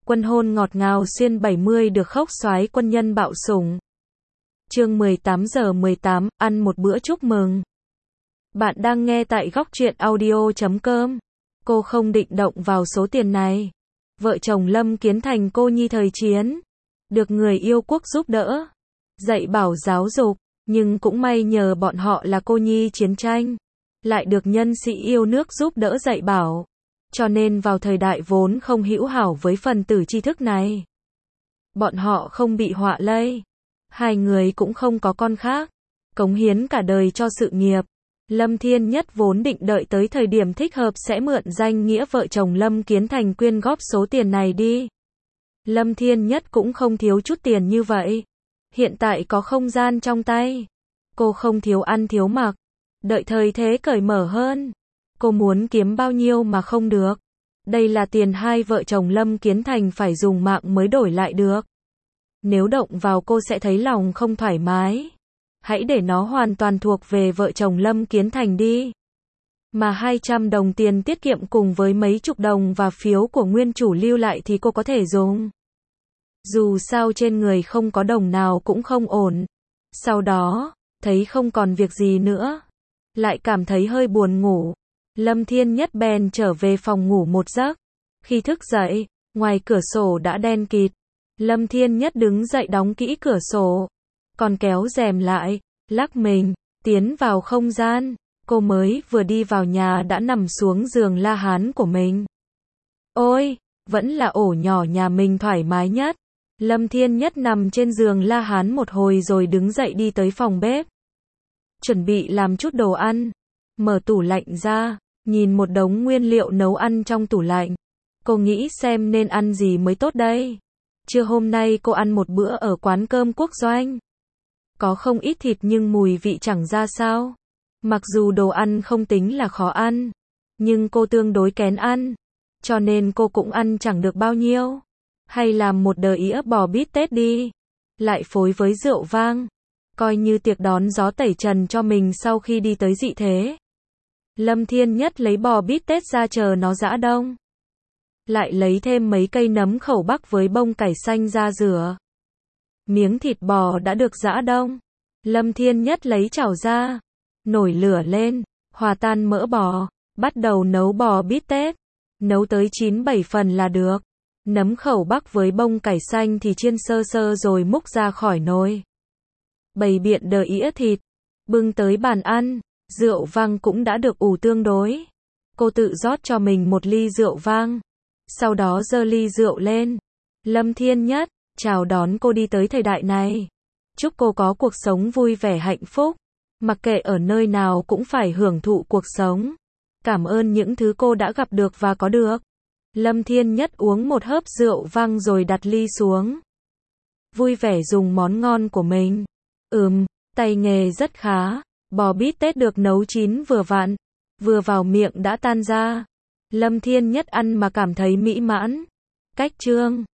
Quân hôn ngọt ngào xuyên 70 được khóc soái quân nhân bạo sủng. Chương 18:18, ăn một bữa chúc mừng. Bạn đang nghe tại Góc Truyện Audio.com. Cô không định động vào số tiền này. Vợ chồng Lâm Kiến Thành cô nhi thời chiến. Được người yêu quốc giúp đỡ. Dạy bảo giáo dục. Nhưng cũng may nhờ bọn họ là cô nhi chiến tranh. Lại được nhân sĩ yêu nước giúp đỡ dạy bảo. Cho nên vào thời đại vốn không hữu hảo với phần tử tri thức này. Bọn họ không bị họa lây. Hai người cũng không có con khác. Cống hiến cả đời cho sự nghiệp. Lâm Thiên Nhất vốn định đợi tới thời điểm thích hợp sẽ mượn danh nghĩa vợ chồng Lâm Kiến Thành quyên góp số tiền này đi. Lâm Thiên Nhất cũng không thiếu chút tiền như vậy. Hiện tại có không gian trong tay. Cô không thiếu ăn thiếu mặc. Đợi thời thế cởi mở hơn. Cô muốn kiếm bao nhiêu mà không được. Đây là tiền hai vợ chồng Lâm Kiến Thành phải dùng mạng mới đổi lại được. Nếu động vào cô sẽ thấy lòng không thoải mái. Hãy để nó hoàn toàn thuộc về vợ chồng Lâm Kiến Thành đi. Mà 200 đồng tiền tiết kiệm cùng với mấy chục đồng và phiếu của nguyên chủ lưu lại thì cô có thể dùng. Dù sao trên người không có đồng nào cũng không ổn. Sau đó, thấy không còn việc gì nữa. Lại cảm thấy hơi buồn ngủ. Lâm Thiên Nhất bèn trở về phòng ngủ một giấc. Khi thức dậy, ngoài cửa sổ đã đen kịt. Lâm Thiên Nhất đứng dậy đóng kỹ cửa sổ. Còn kéo rèm lại, lắc mình, tiến vào không gian. Cô mới vừa đi vào nhà đã nằm xuống giường La Hán của mình. Ôi, vẫn là ổ nhỏ nhà mình thoải mái nhất. Lâm Thiên Nhất nằm trên giường La Hán một hồi rồi đứng dậy đi tới phòng bếp. Chuẩn bị làm chút đồ ăn. Mở tủ lạnh ra, nhìn một đống nguyên liệu nấu ăn trong tủ lạnh. Cô nghĩ xem nên ăn gì mới tốt đây. Trưa hôm nay cô ăn một bữa ở quán cơm quốc doanh. Có không ít thịt nhưng mùi vị chẳng ra sao. Mặc dù đồ ăn không tính là khó ăn, nhưng cô tương đối kén ăn. Cho nên cô cũng ăn chẳng được bao nhiêu. Hay làm một đĩa bò bít tết đi. Lại phối với rượu vang. Coi như tiệc đón gió tẩy trần cho mình sau khi đi tới dị thế. Lâm Thiên Nhất lấy bò bít tết ra chờ nó giã đông. Lại lấy thêm mấy cây nấm khẩu bắc với bông cải xanh ra rửa. Miếng thịt bò đã được giã đông. Lâm Thiên Nhất lấy chảo ra. Nổi lửa lên, hòa tan mỡ bò. Bắt đầu nấu bò bít tết. Nấu tới 9-7 phần là được. Nấm khẩu bắc với bông cải xanh thì chiên sơ sơ rồi múc ra khỏi nồi. Bày biện đĩa thịt. Bưng tới bàn ăn. Rượu vang cũng đã được ủ tương đối. Cô tự rót cho mình một ly rượu vang. Sau đó giơ ly rượu lên. Lâm Thiên Nhất, chào đón cô đi tới thời đại này. Chúc cô có cuộc sống vui vẻ hạnh phúc. Mặc kệ ở nơi nào cũng phải hưởng thụ cuộc sống. Cảm ơn những thứ cô đã gặp được và có được. Lâm Thiên Nhất uống một hớp rượu vang rồi đặt ly xuống. Vui vẻ dùng món ngon của mình. Tay nghề rất khá. Bò bít tết được nấu chín vừa vặn. Vừa vào miệng đã tan ra. Lâm Thiên Nhất ăn mà cảm thấy mỹ mãn. Cách chương